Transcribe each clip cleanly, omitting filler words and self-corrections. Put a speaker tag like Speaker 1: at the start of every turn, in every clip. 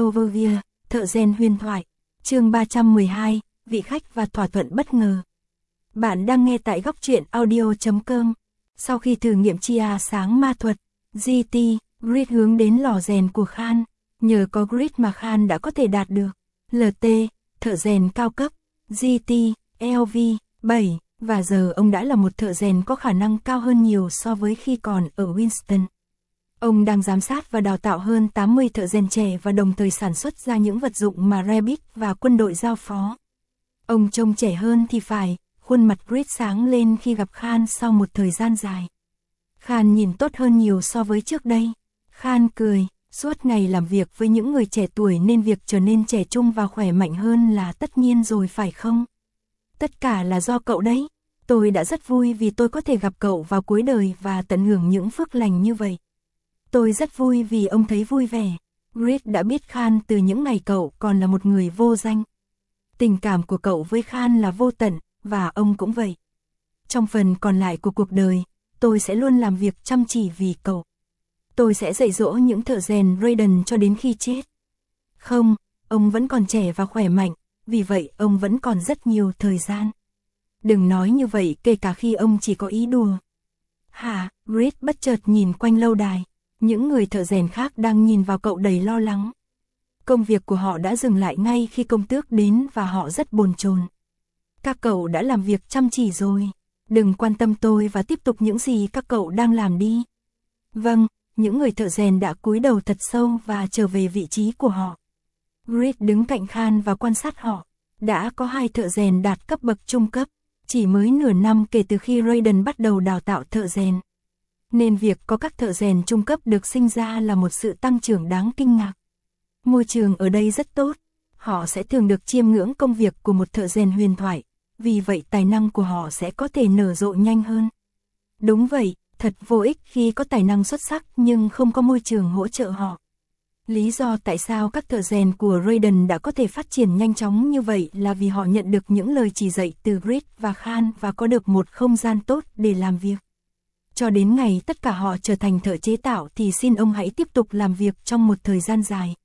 Speaker 1: Overview, thợ rèn huyền thoại, chương 312, vị khách và thỏa thuận bất ngờ. Bạn đang nghe tại góc truyện audio.com. Sau khi thử nghiệm chia sáng ma thuật, GT, Grid hướng đến lò rèn của Khan. Nhờ có Grid mà Khan đã có thể đạt được LT, thợ rèn cao cấp, GT, LV, 7, và giờ ông đã là một thợ rèn có khả năng cao hơn nhiều so với khi còn ở Winston. Ông đang giám sát và đào tạo hơn 80 thợ rèn trẻ và đồng thời sản xuất ra những vật dụng mà Rabbit và quân đội giao phó. Ông trông trẻ hơn thì phải, khuôn mặt Grid sáng lên khi gặp Khan sau một thời gian dài. Khan nhìn tốt hơn nhiều so với trước đây. Khan cười, suốt ngày làm việc với những người trẻ tuổi nên việc trở nên trẻ trung và khỏe mạnh hơn là tất nhiên rồi phải không? Tất cả là do cậu đấy. Tôi đã rất vui vì tôi có thể gặp cậu vào cuối đời và tận hưởng những phước lành như vậy. Tôi rất vui vì ông thấy vui vẻ. Grid đã biết Khan từ những ngày cậu còn là một người vô danh. Tình cảm của cậu với Khan là vô tận, và ông cũng vậy. Trong phần còn lại của cuộc đời, tôi sẽ luôn làm việc chăm chỉ vì cậu. Tôi sẽ dạy dỗ những thợ rèn Raiden cho đến khi chết. Không, ông vẫn còn trẻ và khỏe mạnh, vì vậy ông vẫn còn rất nhiều thời gian. Đừng nói như vậy kể cả khi ông chỉ có ý đùa. Hả? Grid bất chợt nhìn quanh lâu đài. Những người thợ rèn khác đang nhìn vào cậu đầy lo lắng. Công việc của họ đã dừng lại ngay khi công tước đến và họ rất bồn chồn. Các cậu đã làm việc chăm chỉ rồi. Đừng quan tâm tôi và tiếp tục những gì các cậu đang làm đi. Vâng, những người thợ rèn đã cúi đầu thật sâu và trở về vị trí của họ. Grid đứng cạnh Khan và quan sát họ. Đã có 2 thợ rèn đạt cấp bậc trung cấp, chỉ mới nửa năm kể từ khi Raiden bắt đầu đào tạo thợ rèn. Nên việc có các thợ rèn trung cấp được sinh ra là một sự tăng trưởng đáng kinh ngạc. Môi trường ở đây rất tốt, họ sẽ thường được chiêm ngưỡng công việc của một thợ rèn huyền thoại, vì vậy tài năng của họ sẽ có thể nở rộ nhanh hơn. Đúng vậy, thật vô ích khi có tài năng xuất sắc nhưng không có môi trường hỗ trợ họ. Lý do tại sao các thợ rèn của Raiden đã có thể phát triển nhanh chóng như vậy là vì họ nhận được những lời chỉ dạy từ Grid và Khan và có được một không gian tốt để làm việc. Cho đến ngày tất cả họ trở thành thợ chế tạo thì xin ông hãy tiếp tục làm việc trong một thời gian dài.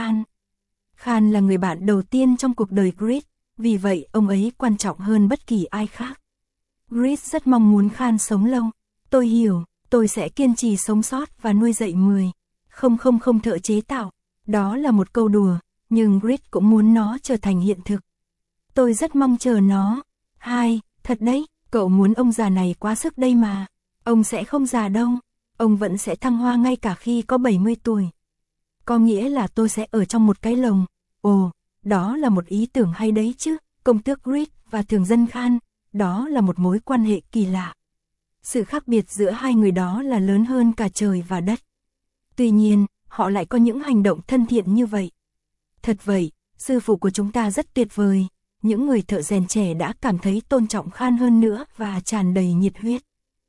Speaker 1: Khan là người bạn đầu tiên trong cuộc đời Grid, vì vậy ông ấy quan trọng hơn bất kỳ ai khác. Grid rất mong muốn Khan sống lâu. Tôi hiểu, tôi sẽ kiên trì sống sót và nuôi dạy 10,000 thợ chế tạo. Đó là một câu đùa, nhưng Grid cũng muốn nó trở thành hiện thực. Tôi rất mong chờ nó. Thật đấy, cậu muốn ông già này quá sức đây mà. Ông sẽ không già đâu, ông vẫn sẽ thăng hoa ngay cả khi có 70 tuổi. Có nghĩa là tôi sẽ ở trong một cái lồng. Ồ, đó là một ý tưởng hay đấy chứ, công tước Grid và thường dân Khan, đó là một mối quan hệ kỳ lạ. Sự khác biệt giữa hai người đó là lớn hơn cả trời và đất. Tuy nhiên, họ lại có những hành động thân thiện như vậy. Thật vậy, sư phụ của chúng ta rất tuyệt vời. Những người thợ rèn trẻ đã cảm thấy tôn trọng Khan hơn nữa và tràn đầy nhiệt huyết.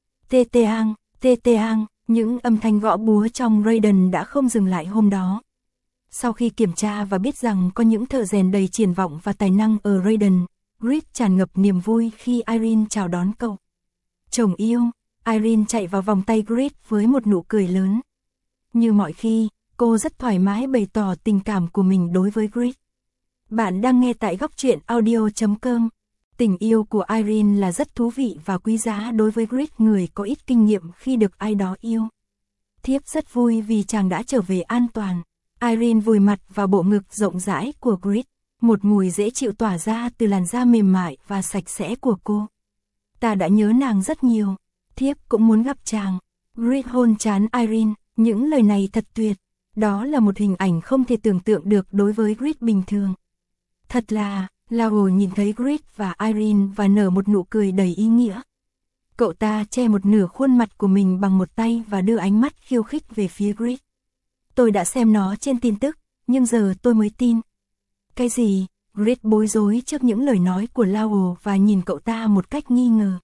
Speaker 1: Tê-tê-ang, những âm thanh gõ búa trong Raiden đã không dừng lại hôm đó. Sau khi kiểm tra và biết rằng có những thợ rèn đầy triển vọng và tài năng ở Raiden, Grid tràn ngập niềm vui khi Irene chào đón cậu. Chồng yêu, Irene chạy vào vòng tay Grid với một nụ cười lớn. Như mọi khi, cô rất thoải mái bày tỏ tình cảm của mình đối với Grid. Bạn đang nghe tại góc truyện audio.com. Tình yêu của Irene là rất thú vị và quý giá đối với Grid, người có ít kinh nghiệm khi được ai đó yêu. Thiếp rất vui vì chàng đã trở về an toàn. Irene vùi mặt vào bộ ngực rộng rãi của Grid. Một mùi dễ chịu tỏa ra từ làn da mềm mại và sạch sẽ của cô. Ta đã nhớ nàng rất nhiều. Thiếp cũng muốn gặp chàng. Grid hôn trán Irene. Những lời này thật tuyệt. Đó là một hình ảnh không thể tưởng tượng được đối với Grid bình thường. Thật là... Lao nhìn thấy Grid và Irene và nở một nụ cười đầy ý nghĩa. Cậu ta che một nửa khuôn mặt của mình bằng một tay và đưa ánh mắt khiêu khích về phía Grid. Tôi đã xem nó trên tin tức, nhưng giờ tôi mới tin. Cái gì? Grid bối rối trước những lời nói của Lao và nhìn cậu ta một cách nghi ngờ.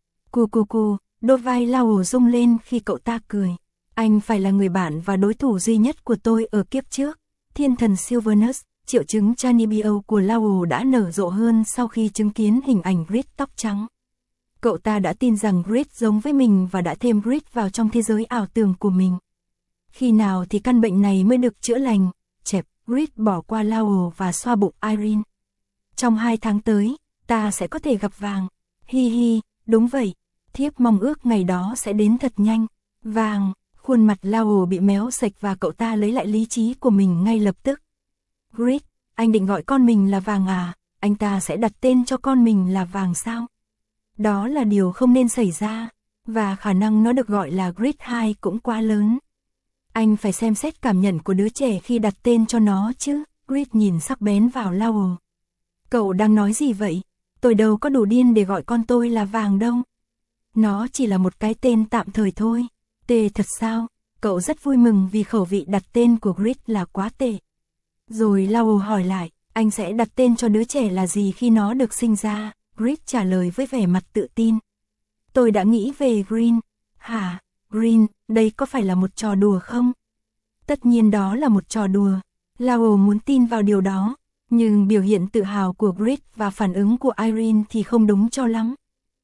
Speaker 1: Đôi vai Lao rung lên khi cậu ta cười. Anh phải là người bạn và đối thủ duy nhất của tôi ở kiếp trước. Thiên thần Silvanus. Triệu chứng Chanibio của Lao đã nở rộ hơn sau khi chứng kiến hình ảnh Grid tóc trắng. Cậu ta đã tin rằng Grid giống với mình và đã thêm Grid vào trong thế giới ảo tưởng của mình. Khi nào thì căn bệnh này mới được chữa lành? Grit bỏ qua Lowell và xoa bụng Irene. Trong 2 tháng tới, ta sẽ có thể gặp vàng. Hi hi, đúng vậy. Thiếp mong ước ngày đó sẽ đến thật nhanh. Vàng, khuôn mặt Lowell bị méo sạch và cậu ta lấy lại lý trí của mình ngay lập tức. Grit, anh định gọi con mình là Vàng à? Anh ta sẽ đặt tên cho con mình là Vàng sao? Đó là điều không nên xảy ra, và khả năng nó được gọi là Grit 2 cũng quá lớn. Anh phải xem xét cảm nhận của đứa trẻ khi đặt tên cho nó chứ. Grit nhìn sắc bén vào Lowell. Cậu đang nói gì vậy? Tôi đâu có đủ điên để gọi con tôi là Vàng đâu. Nó chỉ là một cái tên tạm thời thôi. Tệ thật sao? Cậu rất vui mừng vì khẩu vị đặt tên của Grit là quá tệ. Rồi Lowell hỏi lại, anh sẽ đặt tên cho đứa trẻ là gì khi nó được sinh ra? Grit trả lời với vẻ mặt tự tin. Tôi đã nghĩ về Green. Hả? Green, đây có phải là một trò đùa không? Tất nhiên đó là một trò đùa. Lowell muốn tin vào điều đó, nhưng biểu hiện tự hào của Grit và phản ứng của Irene thì không đúng cho lắm.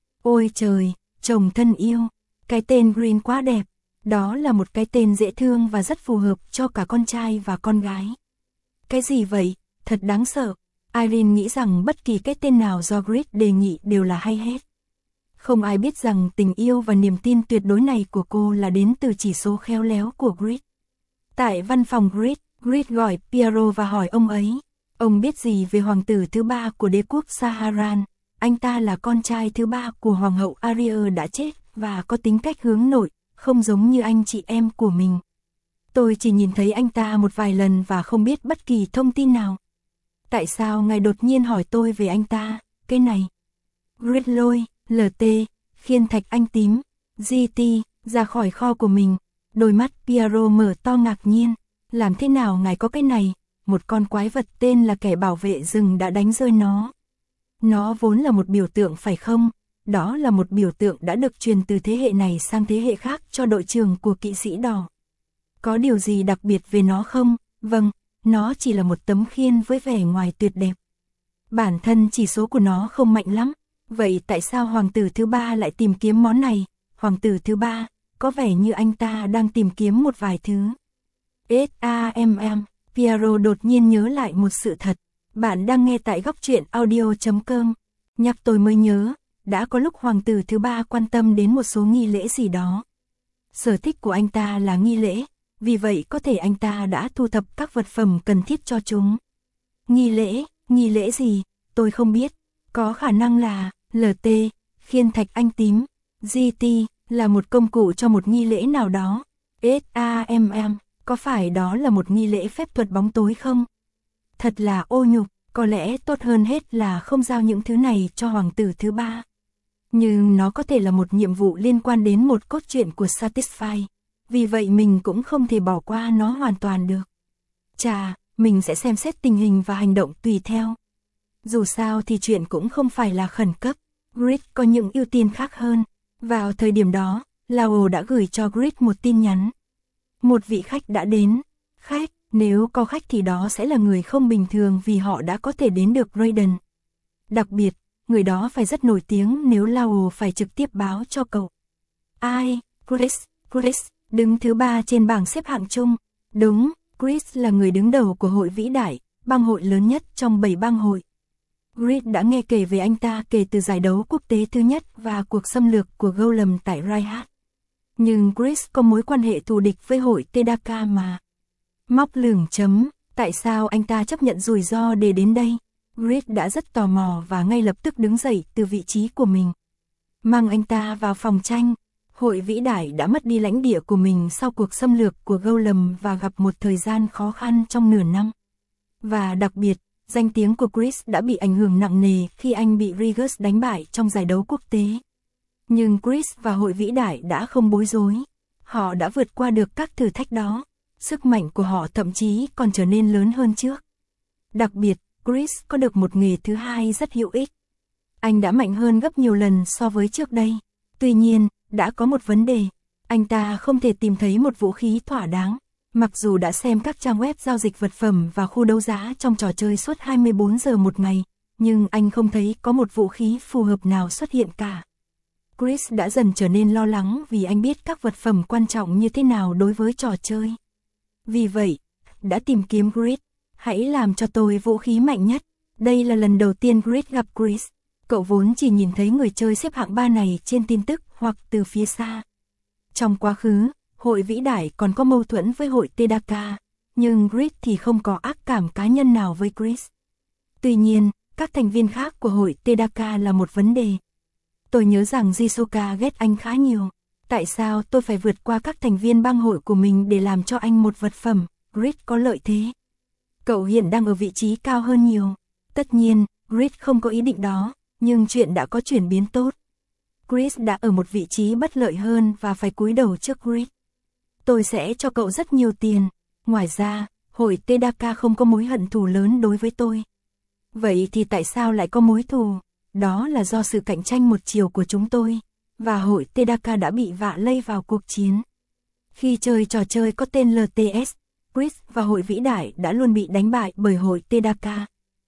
Speaker 1: Ôi trời, chồng thân yêu, cái tên Green quá đẹp. Đó là một cái tên dễ thương và rất phù hợp cho cả con trai và con gái. Cái gì vậy? Thật đáng sợ. Irene nghĩ rằng bất kỳ cái tên nào do Grit đề nghị đều là hay hết. Không ai biết rằng tình yêu và niềm tin tuyệt đối này của cô là đến từ chỉ số khéo léo của Grit. Tại văn phòng Grit gọi Piero và hỏi ông ấy. Ông biết gì về hoàng tử thứ 3 của đế quốc Saharan? Anh ta là con trai thứ 3 của hoàng hậu Aria đã chết và có tính cách hướng nội, không giống như anh chị em của mình. Tôi chỉ nhìn thấy anh ta một vài lần và không biết bất kỳ thông tin nào. Tại sao ngài đột nhiên hỏi tôi về anh ta? Cái này. Grit lôi LT, khiên thạch anh tím, GT, ra khỏi kho của mình. Đôi mắt Piero mở to ngạc nhiên. Làm thế nào ngài có cái này? Một con quái vật tên là kẻ bảo vệ rừng đã đánh rơi nó. Nó vốn là một biểu tượng phải không? Đó là một biểu tượng đã được truyền từ thế hệ này sang thế hệ khác cho đội trưởng của kỵ sĩ đỏ. Có điều gì đặc biệt về nó không? Vâng, nó chỉ là một tấm khiên với vẻ ngoài tuyệt đẹp. Bản thân chỉ số của nó không mạnh lắm. Vậy tại sao hoàng tử thứ 3 lại tìm kiếm món này? Hoàng tử thứ 3, có vẻ như anh ta đang tìm kiếm một vài thứ. SAMM, Piero đột nhiên nhớ lại một sự thật. Bạn đang nghe tại góc truyện audio.com. Nhắc tôi mới nhớ, đã có lúc hoàng tử thứ 3 quan tâm đến một số nghi lễ gì đó. Sở thích của anh ta là nghi lễ, vì vậy có thể anh ta đã thu thập các vật phẩm cần thiết cho chúng. Nghi lễ gì? Tôi không biết. Có khả năng là LT, khiên thạch anh tím, GT, là một công cụ cho một nghi lễ nào đó. SAMM, có phải đó là một nghi lễ phép thuật bóng tối không? Thật là ô nhục, có lẽ tốt hơn hết là không giao những thứ này cho hoàng tử thứ 3. Nhưng nó có thể là một nhiệm vụ liên quan đến một cốt truyện của Satisfy, vì vậy mình cũng không thể bỏ qua nó hoàn toàn được. Chà, mình sẽ xem xét tình hình và hành động tùy theo. Dù sao thì chuyện cũng không phải là khẩn cấp, Grit có những ưu tiên khác hơn. Vào thời điểm đó, Lowell đã gửi cho Grit một tin nhắn. Một vị khách đã đến. Khách, nếu có khách thì đó sẽ là người không bình thường vì họ đã có thể đến được Raiden. Đặc biệt, người đó phải rất nổi tiếng nếu Lowell phải trực tiếp báo cho cậu. Ai? Chris, đứng thứ 3 trên bảng xếp hạng chung. Đúng, Chris là người đứng đầu của hội vĩ đại, bang hội lớn nhất trong 7 bang hội. Grit đã nghe kể về anh ta kể từ giải đấu quốc tế thứ nhất và cuộc xâm lược của Golem tại Raihat. Nhưng Chris có mối quan hệ thù địch với hội Tedaka mà. Móc lửng chấm, tại sao anh ta chấp nhận rủi ro để đến đây? Grit đã rất tò mò và ngay lập tức đứng dậy từ vị trí của mình. Mang anh ta vào phòng tranh. Hội vĩ đại đã mất đi lãnh địa của mình sau cuộc xâm lược của Golem và gặp một thời gian khó khăn trong nửa năm. Và đặc biệt, danh tiếng của Chris đã bị ảnh hưởng nặng nề khi anh bị Rigus đánh bại trong giải đấu quốc tế. Nhưng Chris và hội vĩ đại đã không bối rối. Họ đã vượt qua được các thử thách đó. Sức mạnh của họ thậm chí còn trở nên lớn hơn trước. Đặc biệt, Chris có được một nghề thứ hai rất hữu ích. Anh đã mạnh hơn gấp nhiều lần so với trước đây. Tuy nhiên, đã có một vấn đề. Anh ta không thể tìm thấy một vũ khí thỏa đáng. Mặc dù đã xem các trang web giao dịch vật phẩm và khu đấu giá trong trò chơi suốt 24 giờ một ngày, nhưng anh không thấy có một vũ khí phù hợp nào xuất hiện cả. Chris đã dần trở nên lo lắng vì anh biết các vật phẩm quan trọng như thế nào đối với trò chơi. Vì vậy, đã tìm kiếm Grit. Hãy làm cho tôi vũ khí mạnh nhất. Đây là lần đầu tiên Grid gặp Chris. Cậu vốn chỉ nhìn thấy người chơi xếp hạng 3 này trên tin tức hoặc từ phía xa. Trong quá khứ, hội vĩ đại còn có mâu thuẫn với hội Tedaka, nhưng Grid thì không có ác cảm cá nhân nào với Chris. Tuy nhiên, các thành viên khác của hội Tedaka là một vấn đề. Tôi nhớ rằng Jisoka ghét anh khá nhiều. Tại sao tôi phải vượt qua các thành viên bang hội của mình để làm cho anh một vật phẩm? Grid có lợi thế. Cậu hiện đang ở vị trí cao hơn nhiều. Tất nhiên, Grid không có ý định đó, nhưng chuyện đã có chuyển biến tốt. Chris đã ở một vị trí bất lợi hơn và phải cúi đầu trước Grid. Tôi sẽ cho cậu rất nhiều tiền. Ngoài ra, hội Tedaka không có mối hận thù lớn đối với tôi. Vậy thì tại sao lại có mối thù? Đó là do sự cạnh tranh một chiều của chúng tôi, và hội Tedaka đã bị vạ lây vào cuộc chiến. Khi chơi trò chơi có tên LTS, Chris và hội vĩ đại đã luôn bị đánh bại bởi hội Tedaka.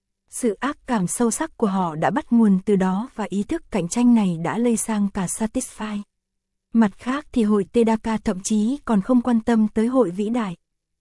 Speaker 1: Sự ác cảm sâu sắc của họ đã bắt nguồn từ đó và ý thức cạnh tranh này đã lây sang cả Satisfy. Mặt khác thì hội Tedaka thậm chí còn không quan tâm tới hội vĩ đại.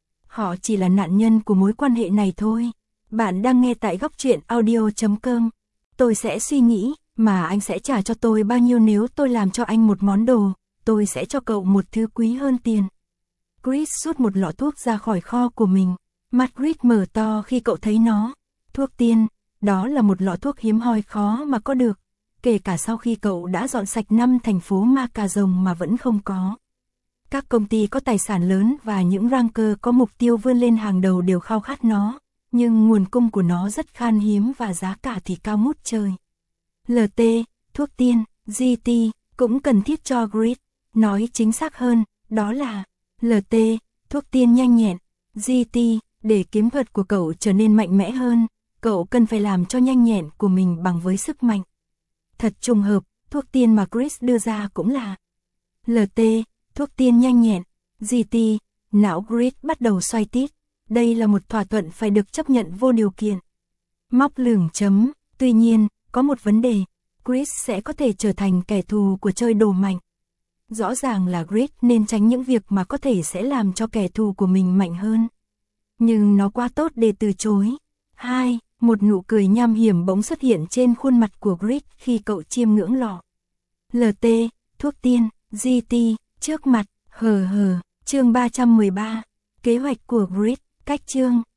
Speaker 1: Họ chỉ là nạn nhân của mối quan hệ này thôi. Bạn đang nghe tại góc truyện audio.com. Tôi sẽ suy nghĩ, mà anh sẽ trả cho tôi bao nhiêu nếu tôi làm cho anh một món đồ, tôi sẽ cho cậu một thứ quý hơn tiền. Chris rút một lọ thuốc ra khỏi kho của mình. Mắt Chris mở to khi cậu thấy nó. Thuốc tiên, đó là một lọ thuốc hiếm hoi khó mà có được, kể cả sau khi cậu đã dọn sạch 5 thành phố ma cà rồng mà vẫn không có. Các công ty có tài sản lớn và những ranker có mục tiêu vươn lên hàng đầu đều khao khát nó, nhưng nguồn cung của nó rất khan hiếm và giá cả thì cao ngút trời. LT, thuốc tiên, GT, cũng cần thiết cho Grid. Nói chính xác hơn, đó là LT, thuốc tiên nhanh nhẹn, GT, để kiếm thuật của cậu trở nên mạnh mẽ hơn, cậu cần phải làm cho nhanh nhẹn của mình bằng với sức mạnh. Thật trùng hợp, thuốc tiên mà Chris đưa ra cũng là LT, thuốc tiên nhanh nhẹn, GT, não Grid bắt đầu xoay tít. Đây là một thỏa thuận phải được chấp nhận vô điều kiện. Móc lửng chấm, tuy nhiên, có một vấn đề, Chris sẽ có thể trở thành kẻ thù của chơi đồ mạnh. Rõ ràng là Grid nên tránh những việc mà có thể sẽ làm cho kẻ thù của mình mạnh hơn. Nhưng nó quá tốt để từ chối. 2. Một nụ cười nham hiểm bỗng xuất hiện trên khuôn mặt của Grid khi cậu chiêm ngưỡng lọ LT, thuốc tiên, GT, trước mặt, chương 313, kế hoạch của Grid, cách chương.